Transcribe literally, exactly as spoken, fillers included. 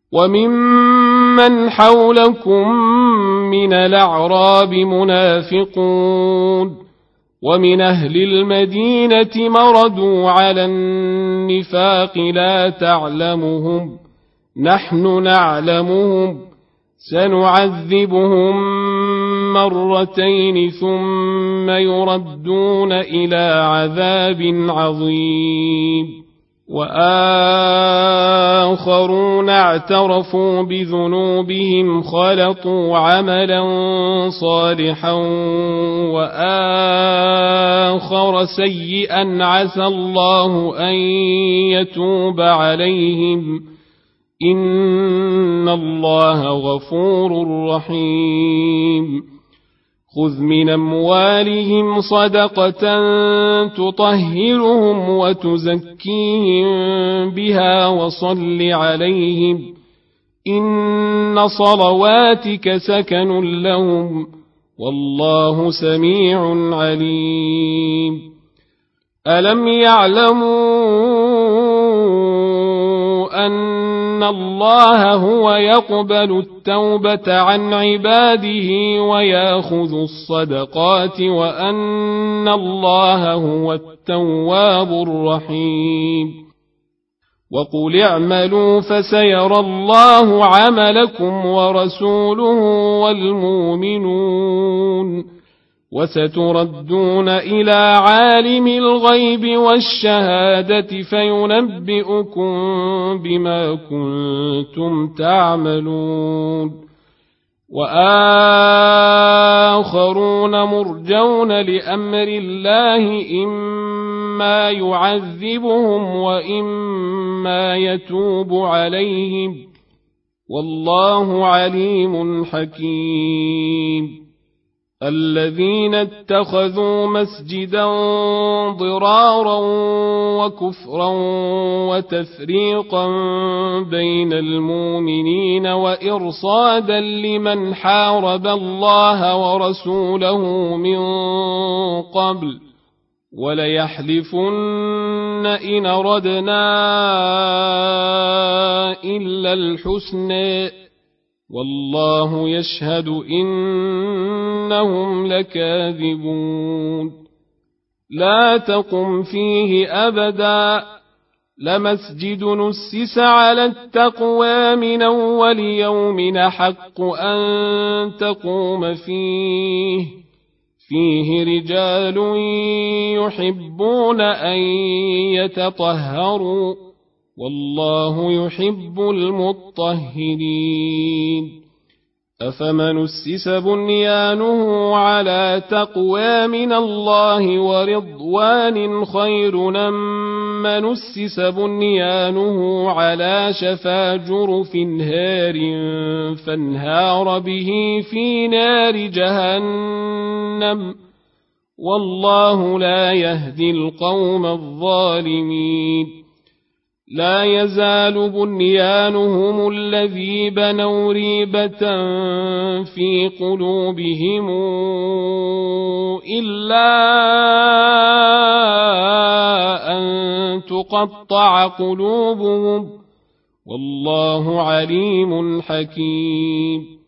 وممن حولكم من الأعراب منافقون ومن أهل المدينة مردوا على النفاق لا تعلمهم نحن نعلمهم سنعذبهم مرتين ثم يردون إلى عذاب عظيم وآخرون اعترفوا بذنوبهم خلطوا عملا صالحا وآخر سيئا عسى الله أن يتوب عليهم إن الله غفور رحيم خذ من أموالهم صدقة تطهرهم وتزكيهم بها وصل عليهم إن صلواتك سكن لهم والله سميع عليم ألم يعلموا أن الله هو يقبل التوبة عن عباده ويأخذ الصدقات وأن الله هو التواب الرحيم وقل اعملوا فسيرى الله عملكم ورسوله والمؤمنون وستردون إلى عالم الغيب والشهادة فينبئكم بما كنتم تعملون وآخرون مرجون لأمر الله إما يعذبهم وإما يتوب عليهم والله عليم حكيم الذين اتخذوا مسجدا ضرارا وكفرا وتفريقا بين المؤمنين وإرصادا لمن حارب الله ورسوله من قبل وليحلفن إن أردنا إلا الحسنى والله يشهد إنهم لكاذبون لا تقم فيه أبدا لمسجد نسس على التقوى من أول يوم حق أن تقوم فيه فيه رجال يحبون أن يتطهروا والله يحب المطهرين أفمن أسس بنيانه على تقوى من الله ورضوان خير أم من أسس بنيانه على شفا جرف هار فانهار به في نار جهنم والله لا يهدي القوم الظالمين لا يزال بنيانهم الذي بنوا ريبة في قلوبهم إلا أن تقطع قلوبهم والله عليم حكيم